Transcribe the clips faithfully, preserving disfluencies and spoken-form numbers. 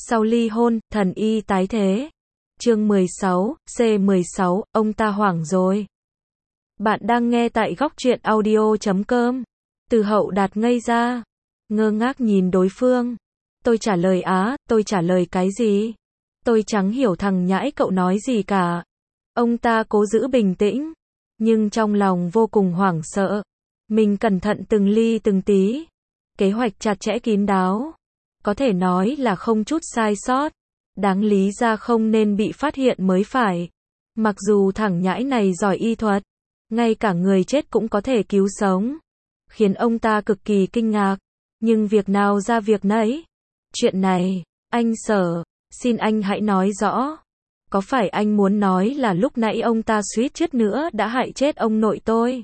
Sau ly hôn, thần y tái thế. Chương mười sáu, C mười sáu, ông ta hoảng rồi. Bạn đang nghe tại góc truyện audio chấm com. Từ Hậu Đạt ngây ra, ngơ ngác nhìn đối phương. Tôi trả lời á, tôi trả lời cái gì? Tôi chẳng hiểu thằng nhãi cậu nói gì cả. Ông ta cố giữ bình tĩnh, nhưng trong lòng vô cùng hoảng sợ. Mình cẩn thận từng ly từng tí. Kế hoạch chặt chẽ kín đáo. Có thể nói là không chút sai sót. Đáng lý ra không nên bị phát hiện mới phải. Mặc dù thằng nhãi này giỏi y thuật, ngay cả người chết cũng có thể cứu sống, khiến ông ta cực kỳ kinh ngạc. Nhưng việc nào ra việc nấy. Chuyện này, anh Sở, xin anh hãy nói rõ. Có phải anh muốn nói là lúc nãy ông ta suýt chết nữa đã hại chết ông nội tôi?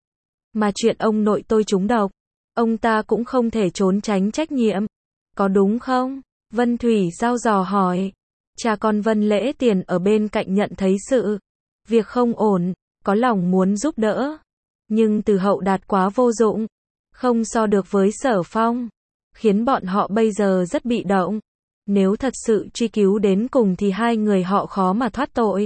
Mà chuyện ông nội tôi trúng độc, ông ta cũng không thể trốn tránh trách nhiệm. Có đúng không? Vân Thủy Giao dò hỏi. Cha con Vân Lễ Tiền ở bên cạnh nhận thấy sự việc không ổn, có lòng muốn giúp đỡ. Nhưng Từ Hậu Đạt quá vô dụng, không so được với Sở Phong, khiến bọn họ bây giờ rất bị động. Nếu thật sự truy cứu đến cùng thì hai người họ khó mà thoát tội.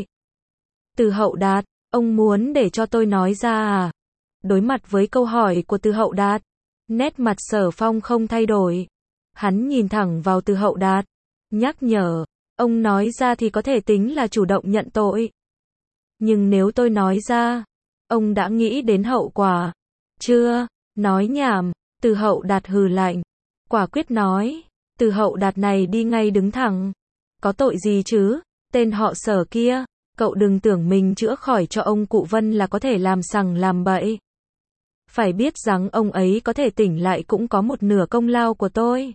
Từ Hậu Đạt, ông muốn để cho tôi nói ra à? Đối mặt với câu hỏi của Từ Hậu Đạt, nét mặt Sở Phong không thay đổi. Hắn nhìn thẳng vào Từ Hậu Đạt, nhắc nhở, ông nói ra thì có thể tính là chủ động nhận tội. Nhưng nếu tôi nói ra, ông đã nghĩ đến hậu quả chưa? Nói nhảm. Từ Hậu Đạt hừ lạnh, quả quyết nói. Từ Hậu Đạt này đi ngay đứng thẳng. Có tội gì chứ? Tên họ Sở kia, cậu đừng tưởng mình chữa khỏi cho ông cụ Vân là có thể làm sằng làm bậy. Phải biết rằng ông ấy có thể tỉnh lại cũng có một nửa công lao của tôi.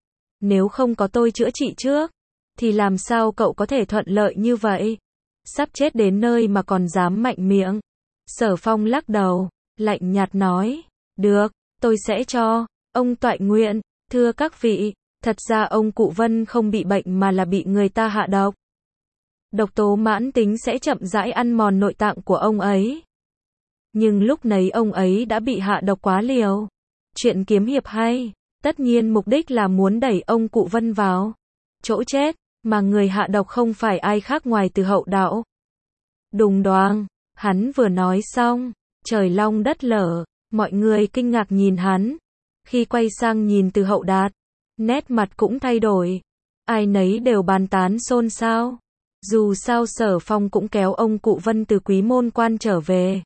Nếu không có tôi chữa trị trước, thì làm sao cậu có thể thuận lợi như vậy? Sắp chết đến nơi mà còn dám mạnh miệng. Sở Phong lắc đầu, lạnh nhạt nói, được, tôi sẽ cho ông toại nguyện. Thưa các vị, thật ra ông cụ Vân không bị bệnh mà là bị người ta hạ độc. Độc tố mãn tính sẽ chậm rãi ăn mòn nội tạng của ông ấy. Nhưng lúc nấy ông ấy đã bị hạ độc quá liều. Chuyện kiếm hiệp hay, tất nhiên mục đích là muốn đẩy ông cụ Vân vào chỗ chết, mà người hạ độc không phải ai khác ngoài Từ Hậu Đạo. Đùng đoàng, hắn vừa nói xong, trời long đất lở, mọi người kinh ngạc nhìn hắn. Khi quay sang nhìn Từ Hậu Đạt, nét mặt cũng thay đổi. Ai nấy đều bàn tán xôn xao. Dù sao Sở Phong cũng kéo ông cụ Vân từ Quý Môn Quan trở về.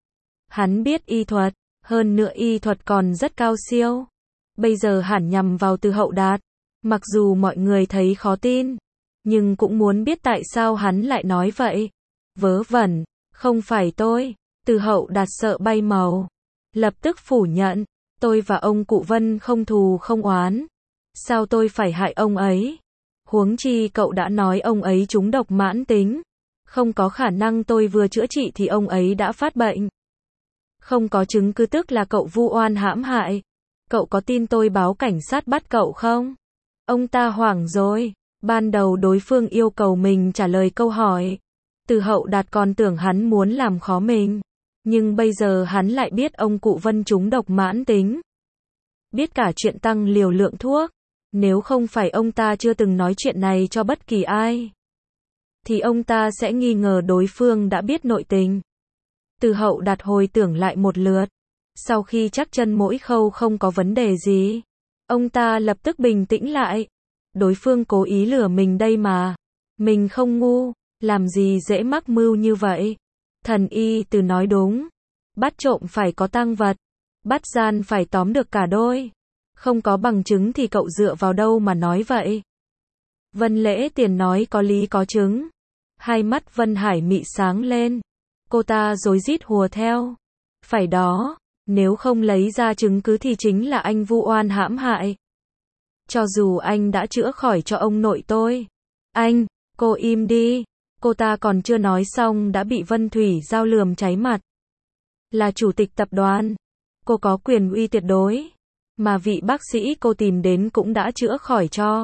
Hắn biết y thuật, hơn nữa y thuật còn rất cao siêu. Bây giờ hẳn nhằm vào Từ Hậu Đạt. Mặc dù mọi người thấy khó tin, nhưng cũng muốn biết tại sao hắn lại nói vậy. Vớ vẩn, không phải tôi. Từ Hậu Đạt sợ bay màu, lập tức phủ nhận. Tôi và ông cụ Vân không thù không oán. Sao tôi phải hại ông ấy? Huống chi cậu đã nói ông ấy trúng độc mãn tính. Không có khả năng tôi vừa chữa trị thì ông ấy đã phát bệnh. Không có chứng cứ tức là cậu vu oan hãm hại. Cậu có tin tôi báo cảnh sát bắt cậu không? Ông ta hoảng rồi. Ban đầu đối phương yêu cầu mình trả lời câu hỏi. Từ Hậu Đạt còn tưởng hắn muốn làm khó mình. Nhưng bây giờ hắn lại biết ông cụ Vân trúng độc mãn tính. Biết cả chuyện tăng liều lượng thuốc. Nếu không phải ông ta chưa từng nói chuyện này cho bất kỳ ai, thì ông ta sẽ nghi ngờ đối phương đã biết nội tình. Từ Hậu Đạt hồi tưởng lại một lượt. Sau khi chắc chân mỗi khâu không có vấn đề gì, ông ta lập tức bình tĩnh lại. Đối phương cố ý lừa mình đây mà. Mình không ngu, làm gì dễ mắc mưu như vậy. Thần y Từ nói đúng. Bắt trộm phải có tang vật. Bắt gian phải tóm được cả đôi. Không có bằng chứng thì cậu dựa vào đâu mà nói vậy? Vân Lễ Tiền nói có lý có chứng. Hai mắt Vân Hải Mị sáng lên. Cô ta rối rít hùa theo. Phải đó, nếu không lấy ra chứng cứ thì chính là anh vu oan hãm hại. Cho dù anh đã chữa khỏi cho ông nội tôi. Anh, cô im đi. Cô ta còn chưa nói xong đã bị Vân Thủy Giao lườm cháy mặt. Là chủ tịch tập đoàn, cô có quyền uy tuyệt đối. Mà vị bác sĩ cô tìm đến cũng đã chữa khỏi cho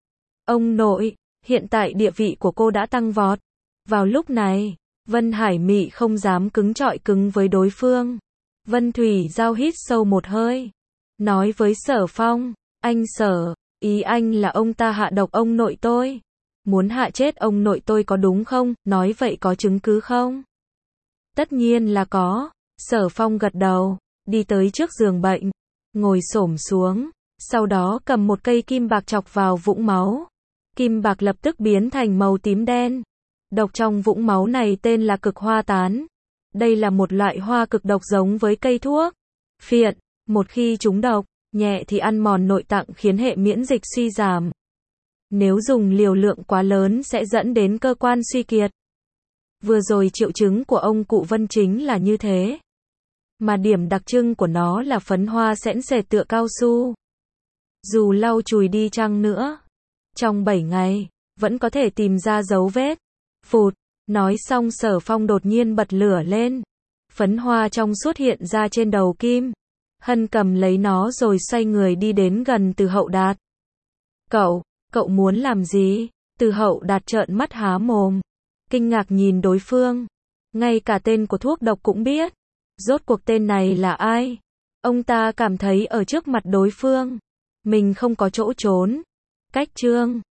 ông nội. Hiện tại địa vị của cô đã tăng vọt. Vào lúc này, Vân Hải Mị không dám cứng chọi cứng với đối phương. Vân Thủy Giao hít sâu một hơi, nói với Sở Phong, anh Sở, Ý anh là ông ta hạ độc ông nội tôi. Muốn hạ chết ông nội tôi có đúng không? Nói vậy có chứng cứ không? Tất nhiên là có. Sở Phong gật đầu, đi tới trước giường bệnh, ngồi xổm xuống, sau đó cầm một cây kim bạc chọc vào vũng máu. Kim bạc lập tức biến thành màu tím đen. Độc trong vũng máu này tên là cực hoa tán. Đây là một loại hoa cực độc giống với cây thuốc phiện. Một khi trúng độc, nhẹ thì ăn mòn nội tạng khiến hệ miễn dịch suy giảm. Nếu dùng liều lượng quá lớn sẽ dẫn đến cơ quan suy kiệt. Vừa rồi triệu chứng của ông cụ Vân chính là như thế. Mà điểm đặc trưng của nó là phấn hoa sễn sệt tựa cao su. Dù lau chùi đi chăng nữa, trong bảy ngày, vẫn có thể tìm ra dấu vết. Phụt, nói xong Sở Phong đột nhiên bật lửa lên. Phấn hoa trong suốt hiện ra trên đầu Kim Hân cầm lấy nó rồi xoay người đi đến gần Từ Hậu Đạt. Cậu, cậu muốn làm gì? Từ Hậu Đạt trợn mắt há mồm, kinh ngạc nhìn đối phương. Ngay cả tên của thuốc độc cũng biết. Rốt cuộc tên này là ai? Ông ta cảm thấy ở trước mặt đối phương, mình không có chỗ trốn. Cách Trương